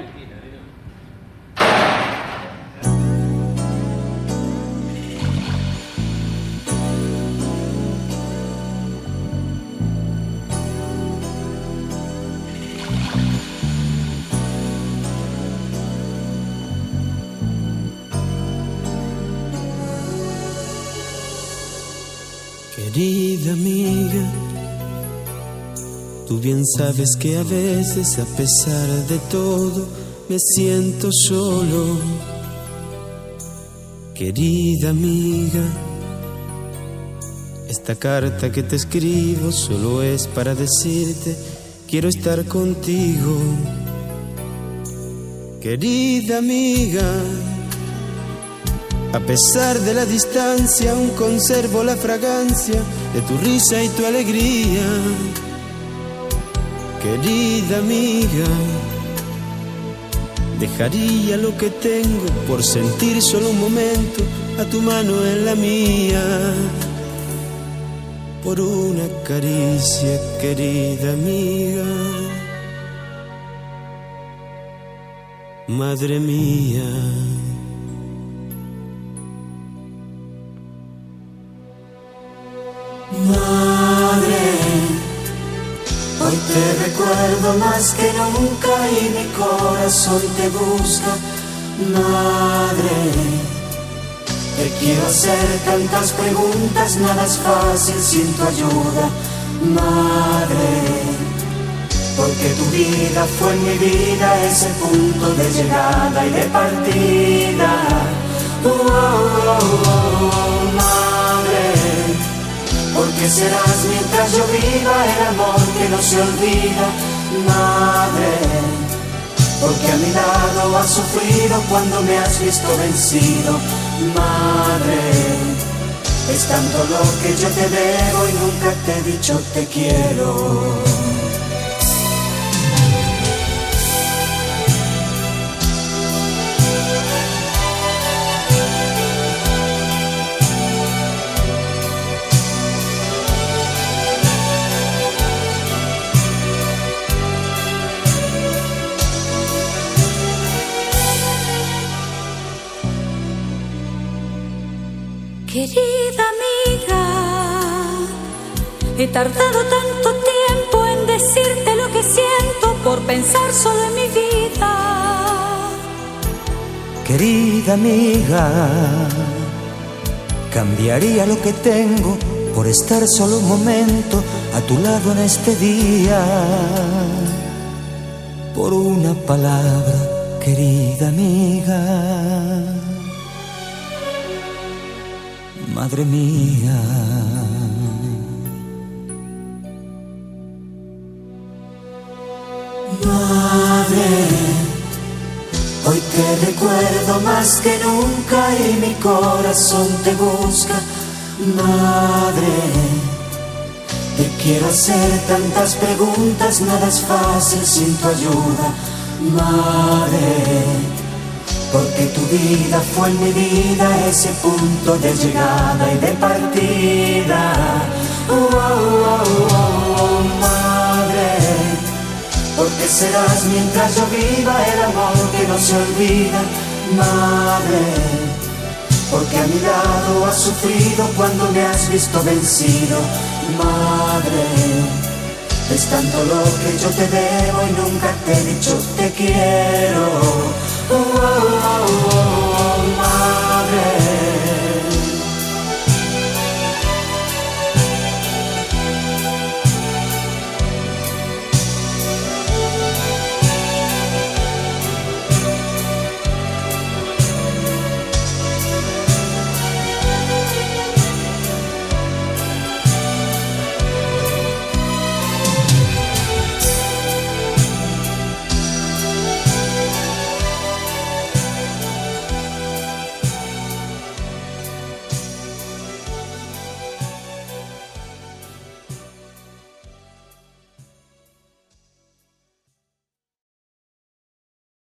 Querida amiga, tú bien sabes que a veces, a pesar de todo, me siento solo. Querida amiga, esta carta que te escribo solo es para decirte, quiero estar contigo. Querida amiga, a pesar de la distancia, aún conservo la fragancia de tu risa y tu alegría. Querida amiga, dejaría lo que tengo por sentir solo un momento a tu mano en la mía. Por una caricia, querida amiga. Madre mía. Madre, hoy te recuerdo más que nunca y mi corazón te busca. Madre, te quiero hacer tantas preguntas, nada es fácil sin tu ayuda. Madre, porque tu vida fue en mi vida ese punto de llegada y de partida. Madre, porque serás mientras yo viva el amor que no se olvida. Madre, porque a mi lado has sufrido cuando me has visto vencido. Madre, es tanto lo que yo te debo y nunca te he dicho te quiero. Querida amiga, he tardado tanto tiempo en decirte lo que siento por pensar solo en mi vida. Querida amiga, cambiaría lo que tengo por estar solo un momento a tu lado en este día. Por una palabra, querida amiga. Madre mía. Madre, hoy te recuerdo más que nunca y mi corazón te busca. Madre, te quiero hacer tantas preguntas, nada es fácil sin tu ayuda. Madre, porque tu vida fue en mi vida ese punto de llegada y de partida. Madre, porque serás mientras yo viva el amor que no se olvida. Madre, porque a mi lado has sufrido cuando me has visto vencido. Madre, es tanto lo que yo te debo y nunca te he dicho te quiero.